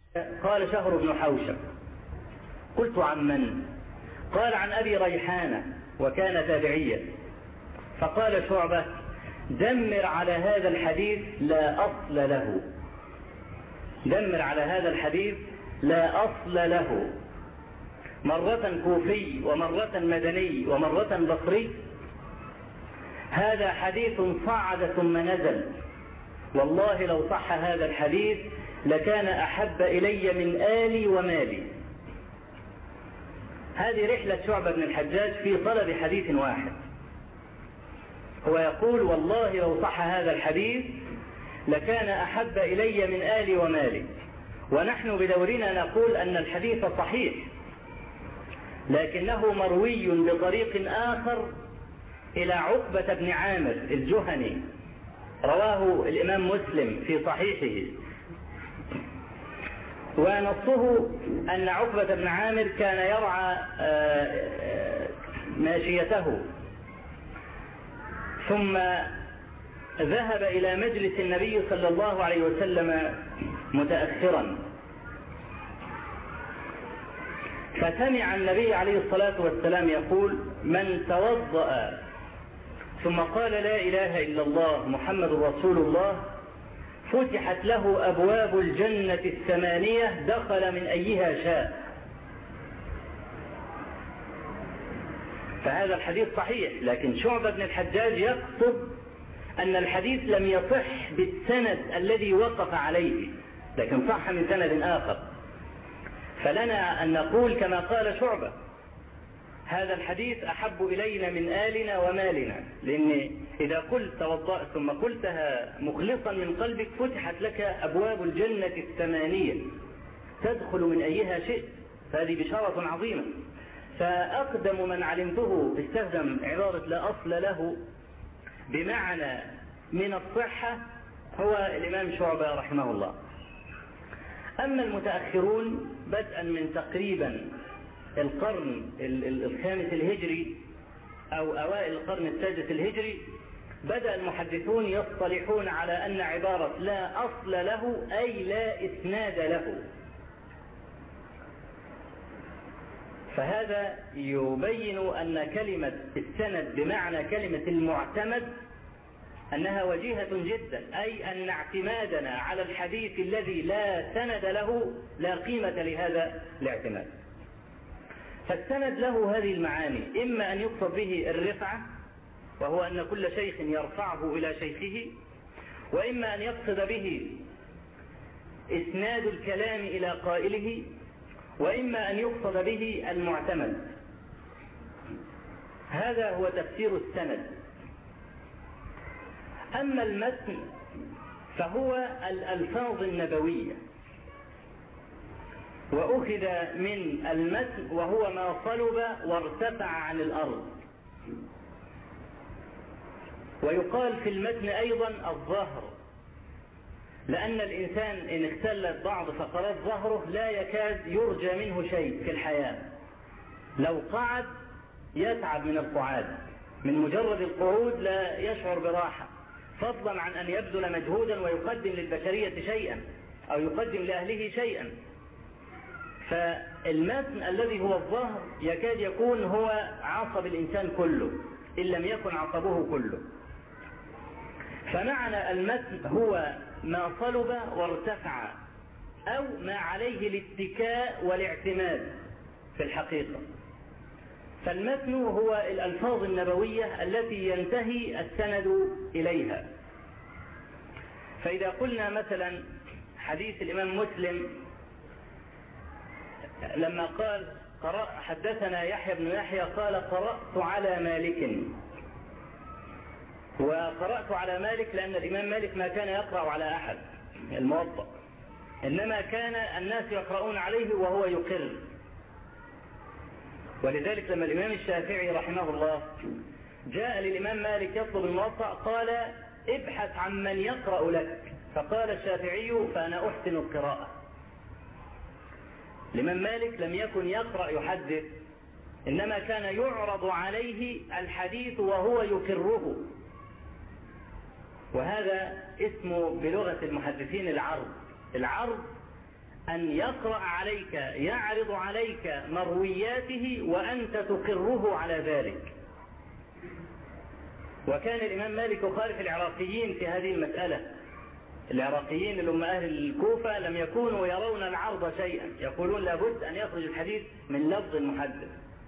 قال شهر بن حوشب. قلت عن من؟ قال عن أبي ريحانة وكان تابعيا. فقال شعبة: دمر على هذا الحديث لا أصل له. دمر على هذا الحديث لا أصل له. مرة كوفي ومرة مدني ومرة بصري. هذا حديث صعد ثم نزل، والله لو صح هذا الحديث لكان أحب إلي من آلي ومالي. هذه رحلة شعبة بن الحجاج في طلب حديث واحد. هو يقول: والله لو صح هذا الحديث لكان أحب إلي من آلي ومالي. ونحن بدورنا نقول أن الحديث صحيح، لكنه مروي بطريق آخر إلى عقبة بن عامر الجهني، رواه الإمام مسلم في صحيحه، ونصه أن عقبة بن عامر كان يرعى ماشيته، ثم ذهب إلى مجلس النبي صلى الله عليه وسلم متأخرا، فسمع النبي عليه الصلاة والسلام يقول: من توضأ ثم قال لا إله إلا الله محمد رسول الله فتحت له أبواب الجنة 8 دخل من أيها شاء. فهذا الحديث صحيح، لكن شعبة بن الحجاج يقصد أن الحديث لم يصح بالسند الذي وقف عليه، لكن صح من سند آخر. فلنا أن نقول كما قال شعبة: هذا الحديث أحب إلينا من آلنا ومالنا، لأن إذا قلت توضأ ثم قلتها مخلصا من قلبك فتحت لك أبواب الجنة 8 تدخل من أيها شئت. فهذه بشارة عظيمة. فأقدم من علمته استخدم عبارة لا أصل له بمعنى من الصحة هو الإمام شعبة رحمه الله. أما المتأخرون بدءا من تقريبا القرن الخامس الهجري أو أوائل القرن السادس الهجري بدأ المحدثون يصطلحون على أن عبارة لا أصل له أي لا إسناد له. فهذا يبين أن كلمة السند بمعنى كلمة المعتمد أنها وجيهة جدا، أي أن اعتمادنا على الحديث الذي لا سند له لا قيمة لهذا الاعتماد. فالسند له هذه المعاني: إما أن يقصد به الرفعة، وهو أن كل شيخ يرفعه إلى شيخه، وإما أن يقصد به إسناد الكلام إلى قائله، وإما أن يقصد به المعتمد. هذا هو تفسير السند. أما المتن فهو الألفاظ النبوية، وأخذ من المتن وهو ما صلب وارتفع عن الأرض. ويقال في المتن أيضا الظهر، لأن الإنسان إن اختلت بعض فقرات ظهره لا يكاد يرجى منه شيء في الحياة. لو قعد يتعب من القعاد، من مجرد القعود لا يشعر براحة، فضلا عن أن يبذل مجهودا ويقدم للبشرية شيئا أو يقدم لأهله شيئا. فالمتن الذي هو الظهر يكاد يكون هو عصب الإنسان كله إن لم يكن عصبه كله. فمعنى المتن هو ما صلب وارتفع أو ما عليه الاتكاء والاعتماد في الحقيقة. فالمتن هو الألفاظ النبوية التي ينتهي السند إليها. فإذا قلنا مثلا حديث الإمام مسلم لما قال حدثنا يحيى بن يحيى قال قرأت على مالك، وقرأت على مالك لأن الإمام مالك ما كان يقرأ على أحد الموطأ، إنما كان الناس يقرؤون عليه وهو يقر. ولذلك لما الإمام الشافعي رحمه الله جاء للإمام مالك يطلب الموطأ قال ابحث عن من يقرأ لك، فقال الشافعي فأنا أحسن القراءة. الإمام مالك لم يكن يقرأ يحدث، إنما كان يعرض عليه الحديث وهو يقره، وهذا اسمه بلغة المحدثين العرض. العرض أن يقرأ عليك يعرض عليك مروياته وأنت تقره على ذلك. وكان الإمام مالك يخالف العراقيين في هذه المسألة. العراقيين اللي هم أهل الكوفة لم يكونوا يرون العرض شيئا، يقولون لابد أن يخرج الحديث من لفظ محدد.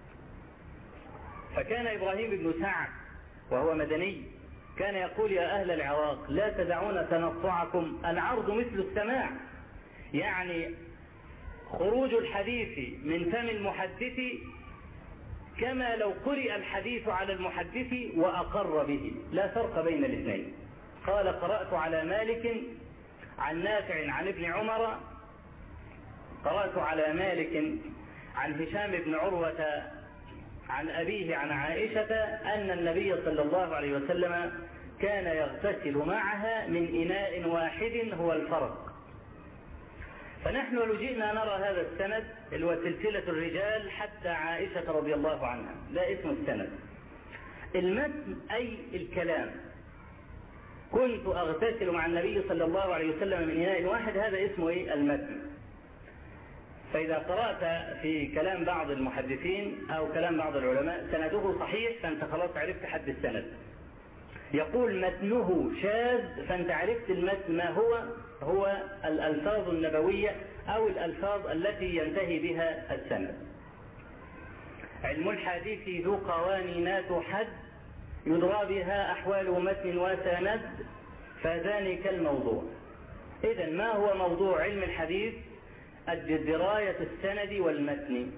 فكان إبراهيم بن سعد وهو مدني كان يقول يا أهل العراق لا تدعون تنطعكم، العرض مثل السماع، يعني خروج الحديث من فم المحدث كما لو قرئ الحديث على المحدث وأقر به، لا فرق بين الاثنين. قال قرأت على مالك عن نافع عن ابن عمر، قرأت على مالك عن هشام بن عروة عن أبيه عن عائشة أن النبي صلى الله عليه وسلم كان يغتسل معها من إناء واحد هو الفرق. فنحن لو جئنا نرى هذا السند اللي هو سلسلة الرجال حتى عائشة رضي الله عنها، لا اسم السند. المتن أي الكلام، كنت أغتسل مع النبي صلى الله عليه وسلم من إناء واحد، هذا اسمه المتن. فإذا قرأت في كلام بعض المحدثين أو كلام بعض العلماء سنده صحيح فأنت خلاص عرفت حد السند. يقول متنه شاذ فأنت عرفت المتن ما هو الألفاظ النبوية أو الألفاظ التي ينتهي بها السند. علم الحديث ذو قوانينات حد يدرى بها أحوال متن وسند فذلك الموضوع. إذن ما هو موضوع علم الحديث؟ دراية السند والمتن.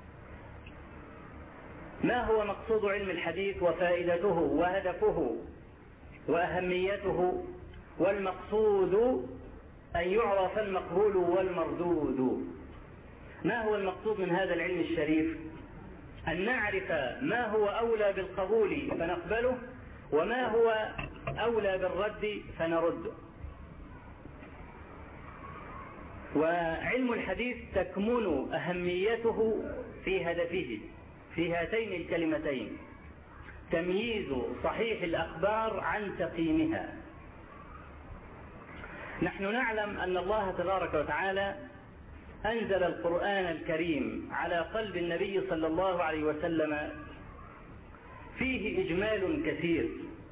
ما هو مقصود علم الحديث وفائدته وهدفه وأهميته؟ والمقصود أن يعرف المقبول والمردود. ما هو المقصود من هذا العلم الشريف؟ أن نعرف ما هو أولى بالقبول فنقبله وما هو أولى بالرد فنرده. وعلم الحديث تكمن أهميته في هدفه في هاتين الكلمتين: تمييز صحيح الأخبار عن سقيمها. نحن نعلم أن الله تبارك وتعالى أنزل القرآن الكريم على قلب النبي صلى الله عليه وسلم فيه إجمال كثير.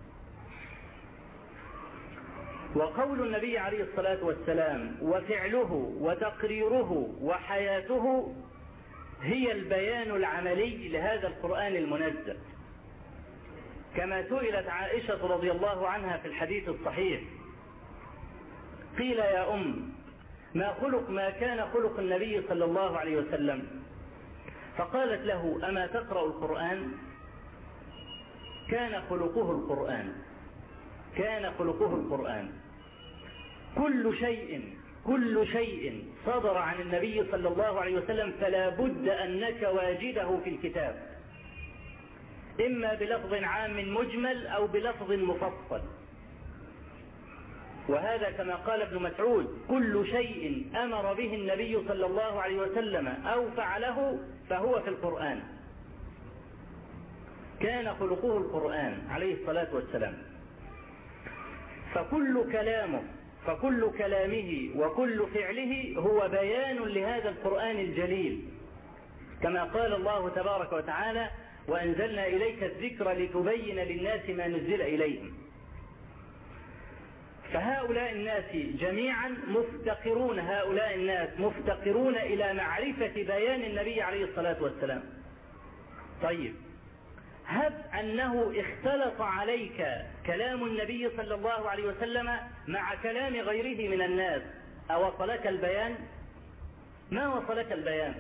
وقول النبي عليه الصلاة والسلام وفعله وتقريره وحياته هي البيان العملي لهذا القرآن المنزل. كما سئلت عائشة رضي الله عنها في الحديث الصحيح قيل يا ما كان خلق النبي صلى الله عليه وسلم؟ فقالت له أما تقرأ القرآن؟ كان خلقه القرآن. كان خلقه القرآن. كل شيء صدر عن النبي صلى الله عليه وسلم فلا بد أنك واجده في الكتاب، إما بلفظ عام مجمل أو بلفظ مفصل. وهذا كما قال ابن مسعود كل شيء أمر به النبي صلى الله عليه وسلم أو فعله فهو في القرآن. كان خلقه القرآن عليه الصلاة والسلام. فكل كلامه وكل فعله هو بيان لهذا القرآن الجليل، كما قال الله تبارك وتعالى وأنزلنا إليك الذكر لتبين للناس ما نزل إليهم. فهؤلاء الناس جميعا مفتقرون إلى معرفة بيان النبي عليه الصلاة والسلام. طيب، هب أنه اختلط عليك كلام النبي صلى الله عليه وسلم مع كلام غيره من الناس، أوصلك البيان؟ ما وصلك البيان.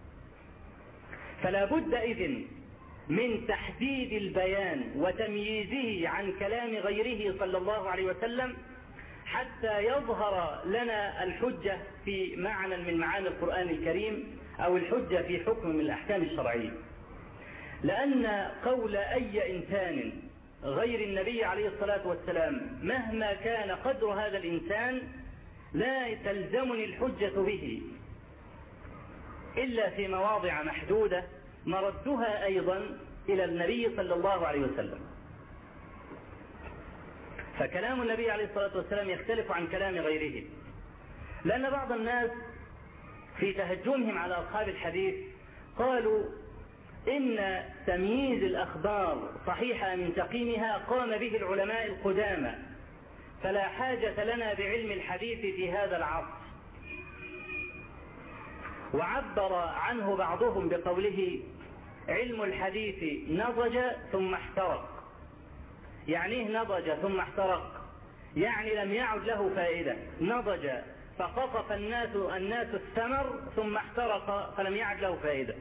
فلا بد إذن من تحديد البيان وتمييزه عن كلام غيره صلى الله عليه وسلم حتى يظهر لنا الحجة في معنى من معاني القرآن الكريم أو الحجة في حكم من الأحكام الشرعية. لأن قول أي إنسان غير النبي عليه الصلاة والسلام مهما كان قدر هذا الإنسان لا تلزمني الحجة به إلا في مواضع محدودة مردها أيضا إلى النبي صلى الله عليه وسلم. فكلام النبي عليه الصلاة والسلام يختلف عن كلام غيره، لأن بعض الناس في تهجمهم على أصحاب الحديث قالوا إن تمييز الأخبار صحيحة من سقيمها قام به العلماء القدامى، فلا حاجة لنا بعلم الحديث في هذا العصر. وعبر عنه بعضهم بقوله علم الحديث نضج ثم احترق. يعني ايه نضج ثم احترق؟ يعني لم يعد له فائدة. نضج فقطف الناس الثمر، ثم احترق فلم يعد له فائدة.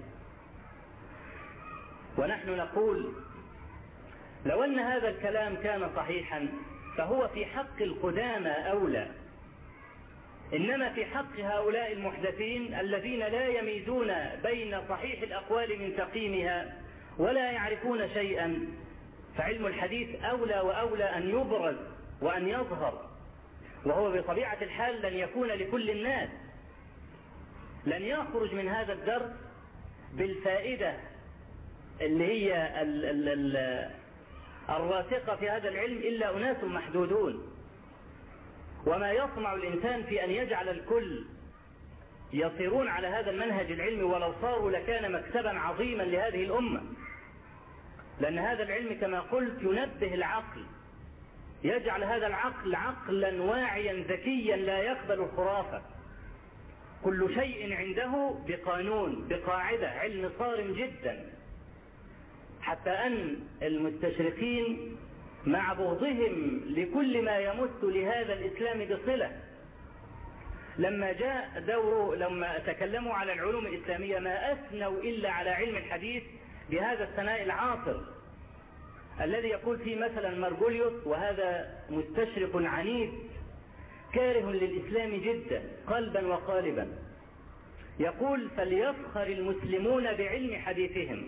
ونحن نقول لو أن هذا الكلام كان صحيحا فهو في حق القدامى أولى، إنما في حق هؤلاء المحدثين الذين لا يميزون بين صحيح الأقوال من سقيمها ولا يعرفون شيئا، فعلم الحديث أولى وأولى أن يبرز وأن يظهر، وهو بطبيعة الحال لن يكون لكل الناس. لن يخرج من هذا الدرس بالفائدة اللي هي الراسخة في هذا العلم إلا أناس محدودون. وما يطمع الإنسان في أن يجعل الكل يصيرون على هذا المنهج العلمي ولو صاروا لكان مكسبا عظيما لهذه الأمة، لأن هذا العلم كما قلت ينبه العقل، يجعل هذا العقل عقلا واعيا ذكيا لا يقبل الخرافة. كل شيء عنده بقانون بقاعدة، علم صارم جدا، حتى أن المستشرقين مع بغضهم لكل ما يمت لهذا الإسلام بصلة لما جاء دوره، لما تكلموا على العلوم الإسلامية ما أثنوا إلا على علم الحديث بهذا الثناء العاطر الذي يقول فيه مثلا مارجوليوس، وهذا مستشرق عنيف كاره للإسلام جدا قلبا وقالبا، يقول فليفخر المسلمون بعلم حديثهم.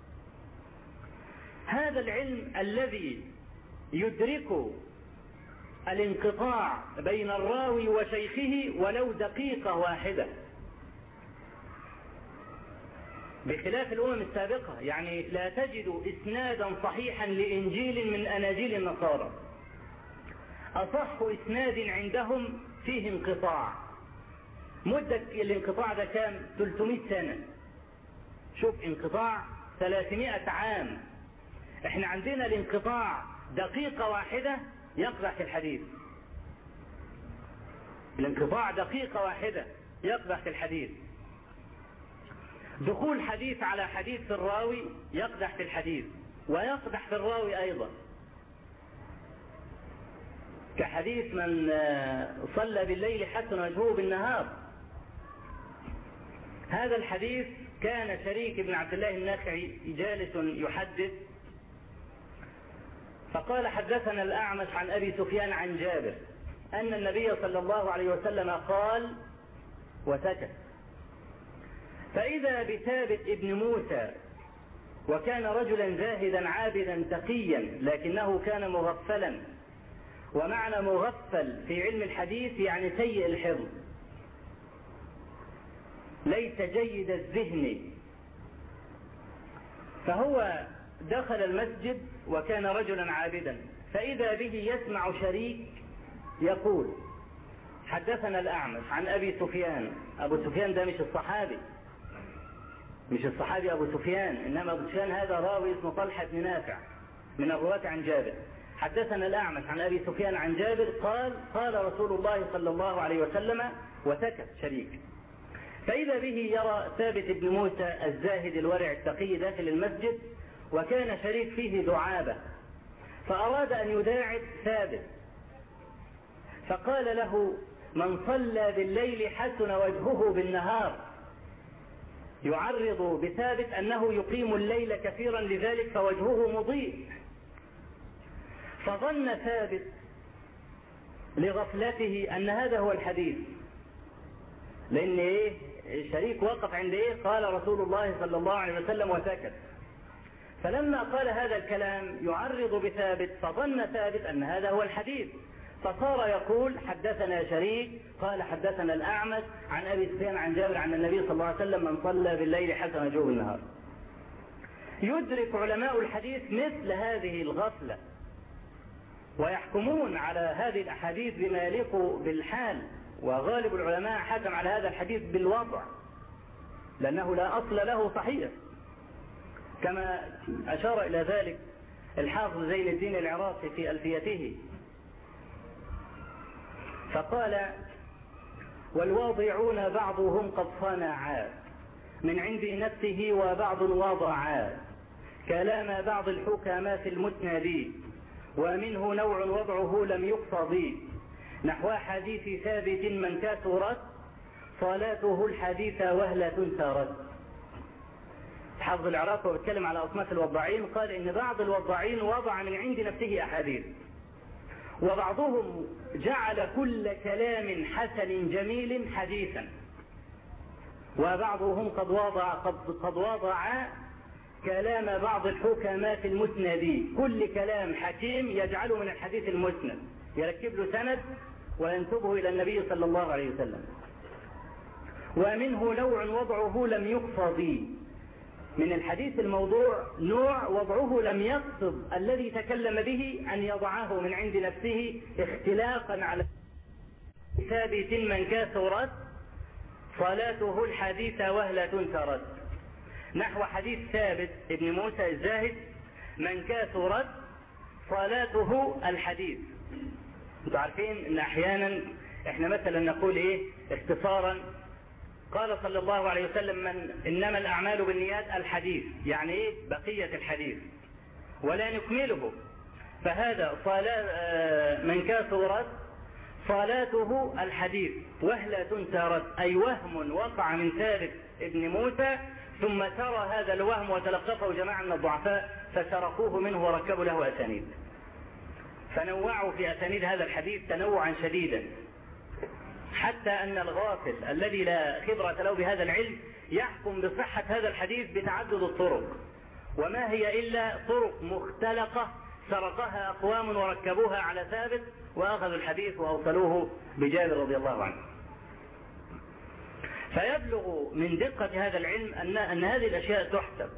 هذا العلم الذي يدرك الانقطاع بين الراوي وشيخه ولو دقيقة واحدة، بخلاف الأمم السابقة. يعني لا تجد إسنادا صحيحا لإنجيل من أناجيل النصارى، أصح إسناد عندهم فيه انقطاع. مدة الانقطاع ده كام؟ 300 سنة. شوف انقطاع 300 عام. احنا عندنا الانقطاع دقيقة واحدة يقدح في الحديث. الانقطاع دقيقة واحدة يقدح في الحديث. دخول حديث على حديث في الراوي يقدح في الحديث ويقدح في الراوي أيضا، كحديث من صلى بالليل حسن وجهه بالنهار. هذا الحديث كان شريك بن عبد الله النخعي جالس يحدث، فقال حدثنا الأعمش عن أبي سفيان عن جابر أن النبي صلى الله عليه وسلم قال، وسكت. فإذا بثابت ابن موسى، وكان رجلا زاهدا عابدا تقيا لكنه كان مغفلا. ومعنى مغفل في علم الحديث يعني سيء الحفظ، ليس جيد الذهن. فهو دخل المسجد وكان رجلا عابدا، فإذا به يسمع شريك يقول حدثنا الأعمش عن أبي سفيان. أبو سفيان ده مش الصحابي، مش الصحابي أبو سفيان، إنما أبو سفيان هذا راوي اسمه طلحة بن نافع من الرواة عن جابر. حدثنا الأعمش عن أبي سفيان عن جابر قال قال رسول الله صلى الله عليه وسلم، وسكت شريك. فإذا به يرى ثابت بن موسى الزاهد الورع التقي داخل المسجد، وكان شريك فيه دعابة، فأراد أن يداعب ثابت، فقال له من صلى بالليل حسن وجهه بالنهار، يعرض بثابت أنه يقيم الليل كثيرا لذلك فوجهه مضيء. فظن ثابت لغفلته أن هذا هو الحديث، لأن الشريك وقف عند قال رسول الله صلى الله عليه وسلم، وسكت. فلما قال هذا الكلام يعرض بثابت، فظن ثابت أن هذا هو الحديث، فصار يقول حدثنا شريك قال حدثنا الأعمش عن أبي سفيان عن جابر عن النبي صلى الله عليه وسلم من صلى بالليل حسن وجهه بالنهار. يدرك علماء الحديث مثل هذه الغفلة ويحكمون على هذه الأحاديث بما يليق بالحال وغالب العلماء حكم على هذا الحديث بالوضع لأنه لا أصل له صحيح، كما أشار إلى ذلك الحافظ زين الدين العراقي في ألفيته، فقال: والواضعون بعضهم قد صنعا من عند نفسه وبعض وضعا كلام بعض الحكماء في المسند، ومنه نوع وضعه لم يقصد نحو حديث ثابت من كثرت صلاته الحديث وهلة سارت. حافظ العراقي وبيتكلم على أصناف الوضاعين قال إن بعض الوضاعين وضع من عند نفسه أحاديث، وبعضهم جعل كل كلام حسن جميل حديثا، وبعضهم قد وضع كلام بعض الحكماء في المسند، كل كلام حكيم يجعله من الحديث المسند، يركب له سند وينسبه إلى النبي صلى الله عليه وسلم. ومنه نوع وضعه لم يقصد، من الحديث الموضوع نوع وضعه لم يقصد الذي تكلم به أن يضعه من عند نفسه اختلاقا على ثابت من كثرت صلاته الحديث وهلة سرت، نحو حديث ثابت ابن موسى الزاهد من كثرت صلاته الحديث. انتوا عارفين ان احيانا احنا مثلا نقول ايه اختصارا قال صلى الله عليه وسلم من انما الاعمال بالنيات الحديث، يعني ايه بقية الحديث ولا نكمله، فهذا من كثرت صلاته الحديث وهلة سارت، اي وهم وقع من ثابت ابن موسى ثم سرى هذا الوهم وتلقفه جماعة من الضعفاء فسرقوه منه وركبوا له اسانيد، فنوعوا في اسانيد هذا الحديث تنوعا شديدا، حتى أن الغافل الذي لا خبرة له بهذا العلم يحكم بصحة هذا الحديث بتعدد الطرق، وما هي إلا طرق مختلقة سرقها أقوام وركبوها على ثابت وأخذوا الحديث وأوصلوه بجابر رضي الله عنه. فيبلغ من دقة هذا العلم أن هذه الأشياء تحسب،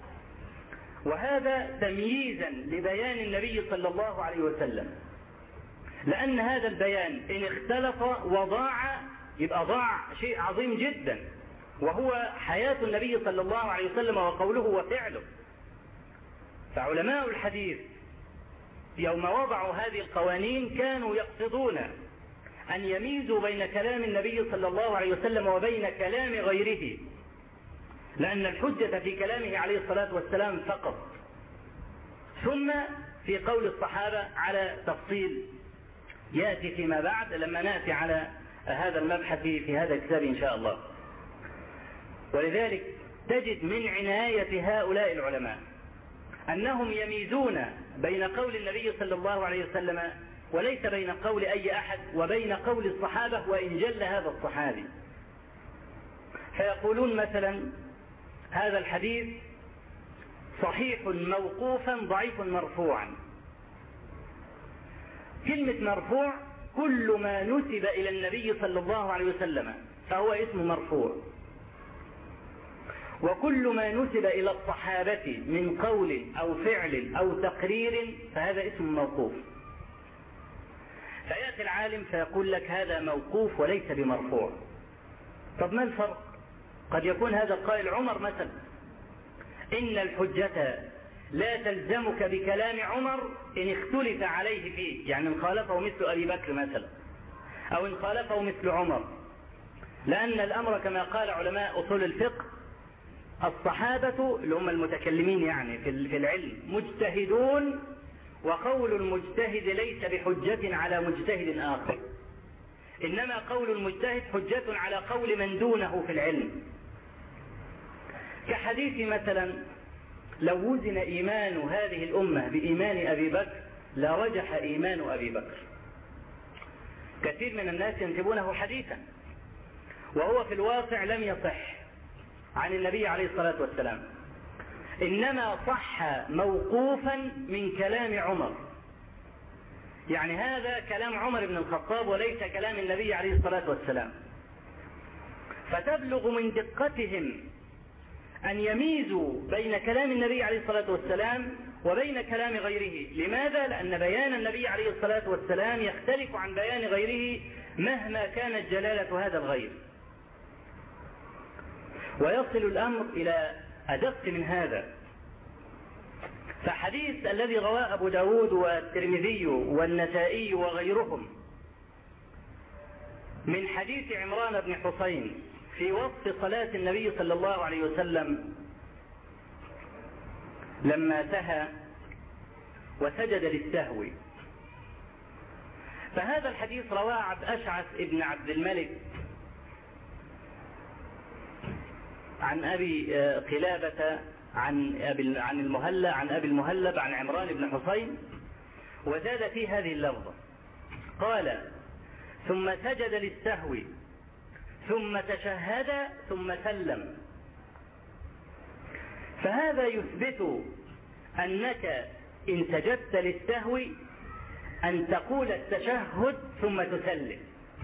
وهذا تمييزا لبيان النبي صلى الله عليه وسلم، لأن هذا البيان إن اختلف وضاع يبقى ضاع شيء عظيم جدا، وهو حياة النبي صلى الله عليه وسلم وقوله وفعله. فعلماء الحديث يوم وضعوا هذه القوانين كانوا يقصدون أن يميزوا بين كلام النبي صلى الله عليه وسلم وبين كلام غيره، لأن الحجة في كلامه عليه الصلاة والسلام فقط، ثم في قول الصحابة على تفصيل يأتي فيما بعد لما نأتي على هذا المبحث في هذا الكتاب إن شاء الله. ولذلك تجد من عناية هؤلاء العلماء أنهم يميزون بين قول النبي صلى الله عليه وسلم وليس بين قول أي أحد وبين قول الصحابة وإن جل هذا الصحابي، فيقولون مثلا هذا الحديث صحيح موقوفا ضعيف مرفوعا. كلمة مرفوع كل ما نسب إلى النبي صلى الله عليه وسلم فهو اسم مرفوع، وكل ما نسب إلى الصحابة من قول أو فعل أو تقرير فهذا اسم موقوف. فيأتي العالم فيقول لك هذا موقوف وليس بمرفوع. طب ما الفرق؟ قد يكون هذا القائل عمر مثلا إن الحجة لا تلزمك بكلام عمر إن اختلف عليه فيه، يعني إن خالفه مثل أبي بكر مثلا أو إن خالفه مثل عمر، لأن الأمر كما قال علماء أصول الفقه الصحابة اللي هم المتكلمين يعني في العلم مجتهدون، وقول المجتهد ليس بحجة على مجتهد آخر، إنما قول المجتهد حجة على قول من دونه في العلم. كحديث مثلا لو وزن إيمان هذه الأمة بإيمان أبي بكر لرجح إيمان أبي بكر. كثير من الناس ينسبونه حديثا وهو في الواقع لم يصح عن النبي عليه الصلاة والسلام، إنما صح موقوفا من كلام عمر، يعني هذا كلام عمر بن الخطاب وليس كلام النبي عليه الصلاة والسلام. فتبلغ من دقتهم أن يميزوا بين كلام النبي عليه الصلاة والسلام وبين كلام غيره. لماذا؟ لأن بيان النبي عليه الصلاة والسلام يختلف عن بيان غيره مهما كانت جلالة هذا الغير. ويصل الأمر إلى أدق من هذا، فحديث الذي رواه أبو داود والترمذي والنسائي وغيرهم من حديث عمران بن حسين في وصف صلاة النبي صلى الله عليه وسلم لما سهى وسجد للسهو، فهذا الحديث رواه أشعث ابن عبد الملك عن أبي قلابة عن أبي المهلب عن عمران بن حسين، وزاد في هذه اللفظة قال: ثم سجد للسهو ثم تشهد ثم سلم. فهذا يثبت أنك إن سجدت للسهو أن تقول التشهد ثم تسلم.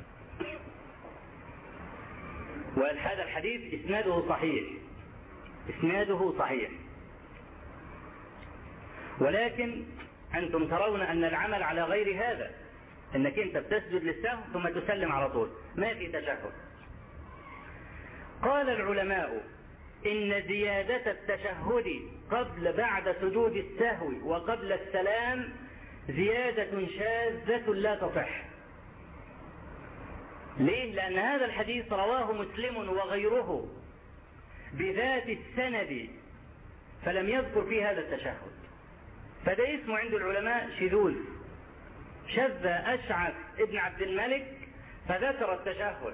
وهذا الحديث إسناده صحيح، ولكن أنتم ترون أن العمل على غير هذا، أنك أنت بتسجد للسهو ثم تسلم على طول، ما في تشهد. قال العلماء إن زيادة التشهد بعد سجود السهو وقبل السلام زيادة شاذة لا تصح. ليه؟ لأن هذا الحديث رواه مسلم وغيره بذات السند، فلم يذكر فيه هذا التشهد، فده اسمه عند العلماء شذوذ. شذ أشعث ابن عبد الملك فذكر التشهد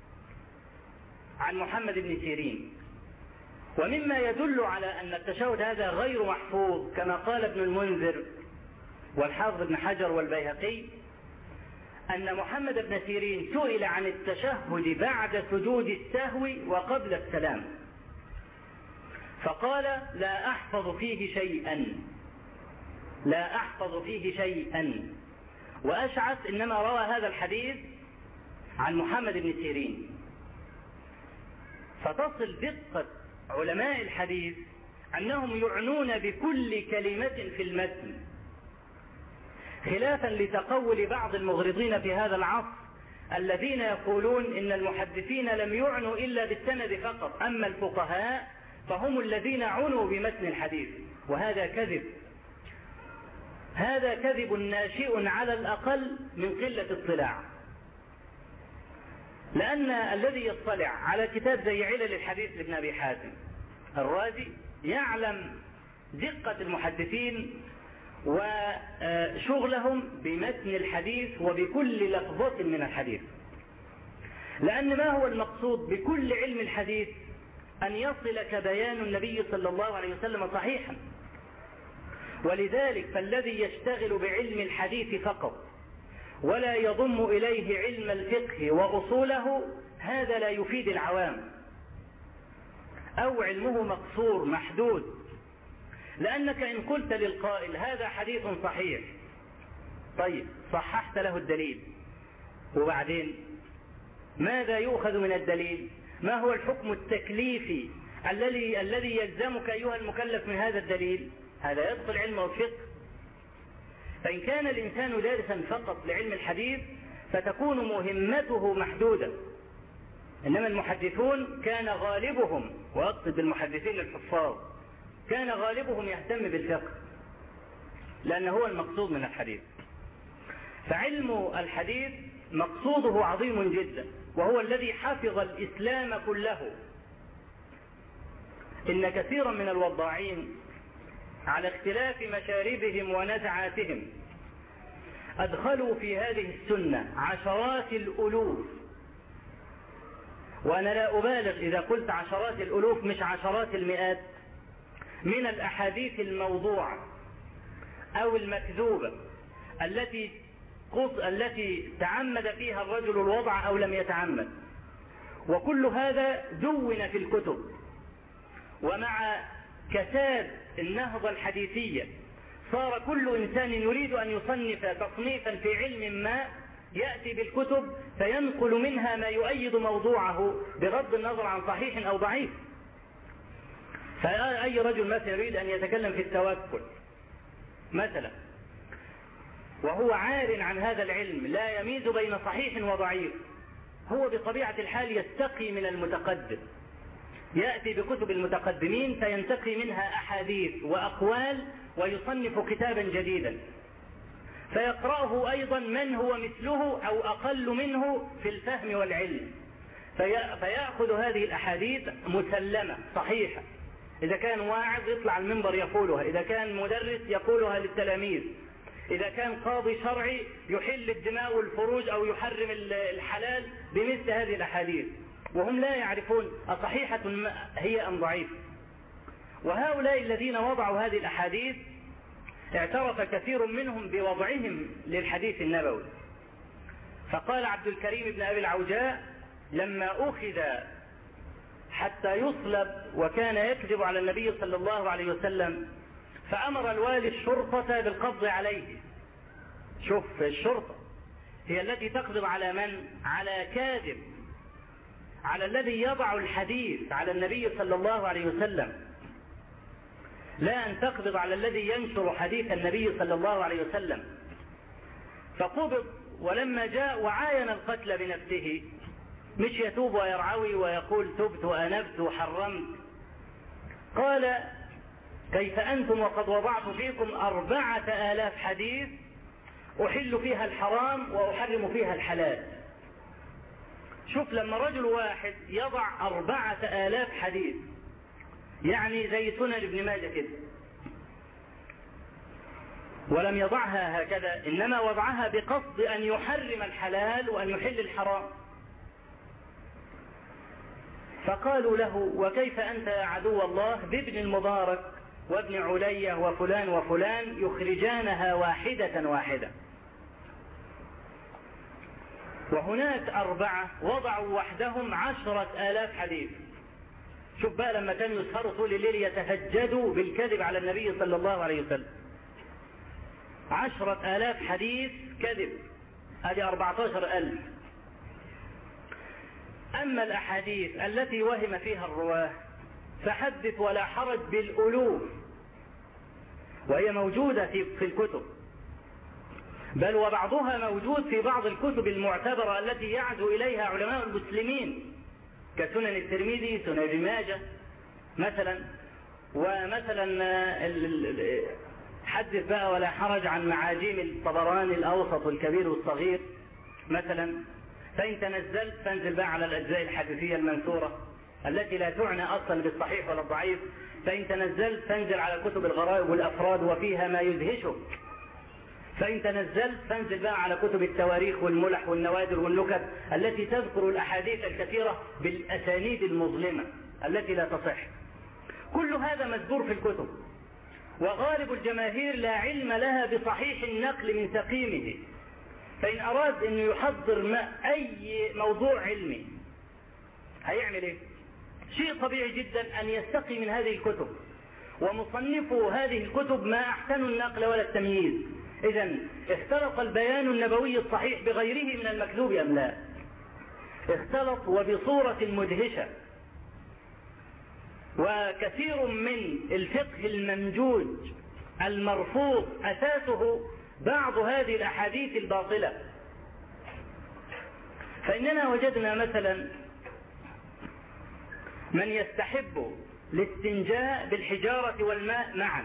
عن محمد بن سيرين. ومما يدل على أن التشهد هذا غير محفوظ كما قال ابن المنذر والحافظ ابن حجر والبيهقي أن محمد بن سيرين سئل عن التشهد بعد سجود السهو وقبل السلام فقال: لا أحفظ فيه شيئا. وأشعث إنما روى هذا الحديث عن محمد بن سيرين. فتصل دقة علماء الحديث أنهم يعنون بكل كلمة في المتن، خلافا لتقول بعض المغرضين في هذا العصر الذين يقولون إن المحدثين لم يعنوا إلا بالسند فقط، أما الفقهاء فهم الذين عنوا بمتن الحديث. وهذا كذب، هذا كذب ناشئ على الأقل من قلة اطلاع. لأن الذي يطلع على كتاب زي علل الحديث لابن أبي حاتم الرازي يعلم دقة المحدثين وشغلهم بمتن الحديث وبكل لفظة من الحديث. لأن ما هو المقصود بكل علم الحديث؟ أن يصلك بيان النبي صلى الله عليه وسلم صحيحا. ولذلك فالذي يشتغل بعلم الحديث فقط ولا يضم إليه علم الفقه وأصوله هذا لا يفيد العوام، أو علمه مقصور محدود. لأنك إن قلت للقائل هذا حديث صحيح، طيب صححت له الدليل، وبعدين ماذا يؤخذ من الدليل؟ ما هو الحكم التكليفي الذي يلزمك أيها المكلف من هذا الدليل؟ هذا يدخل علم الفقه. فإن كان الإنسان دارسا فقط لعلم الحديث فتكون مهمته محدودة. إنما المحدثون كان غالبهم، وأقصد بالمحدثين الحفاظ، كان غالبهم يهتم بالفقه لأنه هو المقصود من الحديث. فعلم الحديث مقصوده عظيم جدا، وهو الذي حفظ الإسلام كله. إن كثيرا من الوضاعين على اختلاف مشاربهم ونزعاتهم أدخلوا في هذه السنة عشرات الألوف، وأنا لا أبالغ إذا قلت عشرات الألوف مش عشرات المئات، من الأحاديث الموضوعة أو المكذوبة التي تعمد فيها الرجل الوضع أو لم يتعمد. وكل هذا دون في الكتب. ومع كساد النهضة الحديثية صار كل إنسان يريد أن يصنف تصنيفا في علم ما يأتي بالكتب فينقل منها ما يؤيد موضوعه بغض النظر عن صحيح أو ضعيف. فأي رجل مثلا يريد أن يتكلم في التوكل مثلا، وهو عار عن هذا العلم، لا يميز بين صحيح وضعيف، هو بطبيعة الحال يستقي من المتقدم، يأتي بكتب المتقدمين فينتقي منها أحاديث وأقوال ويصنف كتابا جديدا، فيقرأه أيضا من هو مثله أو أقل منه في الفهم والعلم، فيأخذ هذه الأحاديث مسلمة صحيحة، إذا كان واعظ يطلع المنبر يقولها، إذا كان مدرس يقولها للتلاميذ، إذا كان قاضي شرعي يحل الدماء والفروج أو يحرم الحلال بمثل هذه الأحاديث، وهم لا يعرفون أصحيحة هي أم ضعيفة. وهؤلاء الذين وضعوا هذه الأحاديث اعترف كثير منهم بوضعهم للحديث النبوي. فقال عبد الكريم بن أبي العوجاء لما أخذ حتى يصلب وكان يكذب على النبي صلى الله عليه وسلم، فأمر الوالي الشرطة بالقبض عليه. شوف، الشرطة هي التي تقبض على من؟ على كاذب، على الذي يضع الحديث على النبي صلى الله عليه وسلم، لا أن تقبض على الذي ينشر حديث النبي صلى الله عليه وسلم. فقبض، ولما جاء وعاين القتل بنفسه، مش يتوب ويرعوي ويقول تبت وأنبت وحرمت، قال كيف أنتم وقد وضعت فيكم 4000 حديث أحل فيها الحرام وأحرم فيها الحلال. شوف، لما رجل واحد يضع 4000 حديث، يعني زي سنن ابن ماجه كده، ولم يضعها هكذا، إنما وضعها بقصد أن يحرم الحلال وأن يحل الحرام. فقالوا له وكيف أنت يا عدو الله بابن المبارك وابن علية وفلان وفلان يخرجانها واحدة واحدة، وهناك 4 وضعوا وحدهم 10,000 حديث. شوف بقى لما كانوا يسهروا طول الليل يتهجدوا بالكذب على النبي صلى الله عليه وسلم، 10,000 حديث كذب، هذه 14,000. أما الأحاديث التي وهم فيها الرواه فحدث ولا حرج بالألوف، وهي موجودة في الكتب، بل وبعضها موجود في بعض الكتب المعتبرة التي يعزو إليها علماء المسلمين كسنن الترمذي، سنن ابن ماجه مثلا. ومثلا حدث بقى ولا حرج عن معاجم الطبراني الأوسط والكبير والصغير مثلا. فإن تنزلت فانزل بقى على الأجزاء الحديثية المنثورة التي لا تعنى أصلا بالصحيح ولا الضعيف. فإن تنزلت فانزل على كتب الغرائب والأفراد وفيها ما يدهشك. فإن تنزلت فانزل بقى على كتب التواريخ والملح والنوادر والنكت التي تذكر الأحاديث الكثيرة بالأسانيد المظلمة التي لا تصح. كل هذا مذكور في الكتب، وغالب الجماهير لا علم لها بصحيح النقل من سقيمه. فإن أراد أن يحضر أي موضوع علمي هيعمل إيه؟ شيء طبيعي جدا أن يستقي من هذه الكتب، ومصنفو هذه الكتب ما أحسنوا النقل ولا التمييز. إذن اختلط البيان النبوي الصحيح بغيره من المكذوب أم لا؟ اختلط وبصورة مدهشة. وكثير من الفقه الممجوج المرفوض أساسه بعض هذه الأحاديث الباطلة. فإننا وجدنا مثلا من يستحب الاستنجاء بالحجارة والماء معا،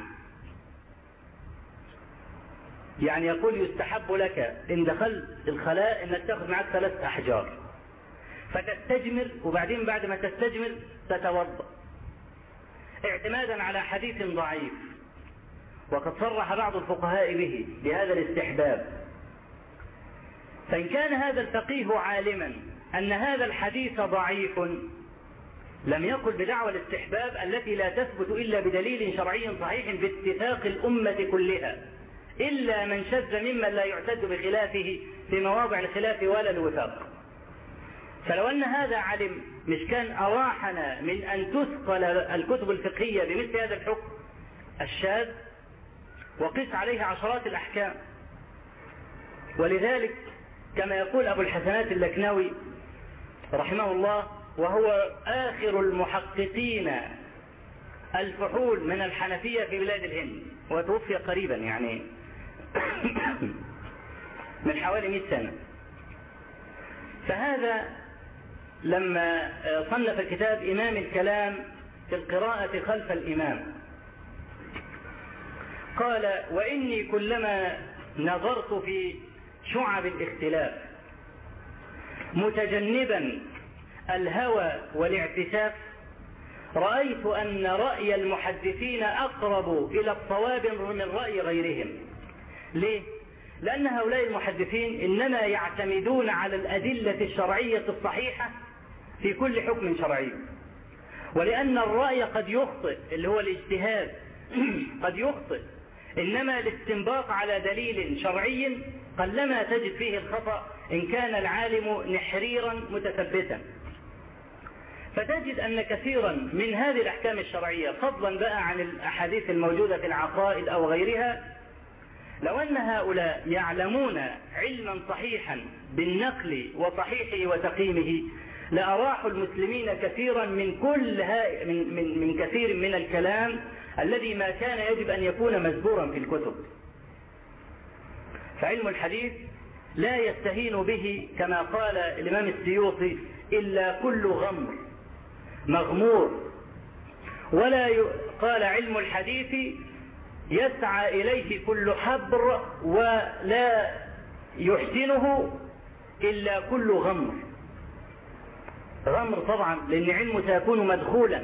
يعني يقول يستحب لك إن دخلت الخلاء إنك تأخذ معك 3 أحجار فتستجمر، وبعدين بعد ما تستجمر تتوضأ، اعتمادا على حديث ضعيف. وقد صرح بعض الفقهاء به بهذا الاستحباب. فإن كان هذا الفقيه عالما أن هذا الحديث ضعيف لم يقل بدعوى الاستحباب التي لا تثبت إلا بدليل شرعي صحيح باتفاق الأمة كلها، إلا من شذ ممن لا يعتد بخلافه في مواضع الخلاف ولا الوفاق. فلو أن هذا علم مش كان أراحنا من أن تثقل الكتب الفقهية بمثل هذا الحكم الشاذ وقس عليه عشرات الأحكام. ولذلك كما يقول أبو الحسنات اللكنوي رحمه الله، وهو آخر المحققين الفحول من الحنفية في بلاد الهند، وتوفي قريبا يعني من حوالي 100 سنة. فهذا لما صنف كتاب إمام الكلام في القراءة خلف الإمام قال: وإني كلما نظرت في شعب الاختلاف متجنبا الهوى والاعتساف رأيت أن رأي المحدثين أقرب إلى الصواب من رأي غيرهم. ليه؟ لأن هؤلاء المحدثين إنما يعتمدون على الأدلة الشرعية الصحيحة في كل حكم شرعي، ولأن الرأي قد يخطئ اللي هو الاجتهاد قد يخطئ، إنما الاستنباط على دليل شرعي قلما تجد فيه الخطأ إن كان العالم نحريرا متثبتا. فتجد أن كثيرا من هذه الأحكام الشرعية فضلا بقى عن الأحاديث الموجودة في العقائد أو غيرها، لو أن هؤلاء يعلمون علما صحيحا بالنقل وصحيحه وتقييمه لأراحوا المسلمين كثيرا من كثير من الكلام الذي ما كان يجب أن يكون مذكورا في الكتب. فعلم الحديث لا يستهين به كما قال الإمام السيوطي إلا كل غمر مغمور، ولا قال علم الحديث يسعى إليه كل حبر ولا يحسنه إلا كل غمر. غمر طبعا لأن علمه سيكون مدخولا،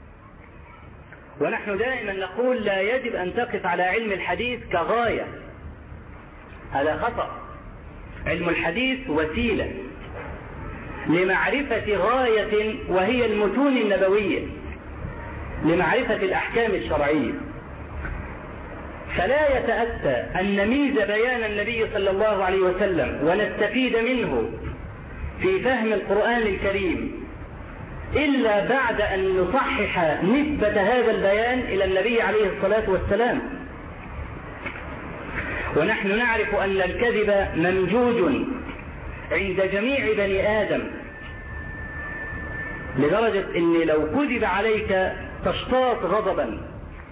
ونحن دائما نقول لا يجب أن تقف على علم الحديث كغاية، هذا خطأ. علم الحديث وسيلة لمعرفة غاية وهي المتون النبوية، لمعرفة الأحكام الشرعية. فلا يتأتى أن نميز بيان النبي صلى الله عليه وسلم ونستفيد منه في فهم القرآن الكريم إلا بعد أن نصحح نسبة هذا البيان إلى النبي عليه الصلاة والسلام. ونحن نعرف أن الكذب ممجوج عند جميع بني آدم، لدرجة أن لو كذب عليك تشتاط غضبا،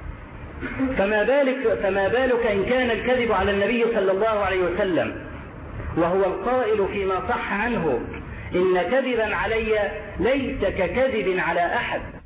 فما بالك إن كان الكذب على النبي صلى الله عليه وسلم وهو القائل فيما صح عنه: إن كذبا علي ليس ككذب على أحد.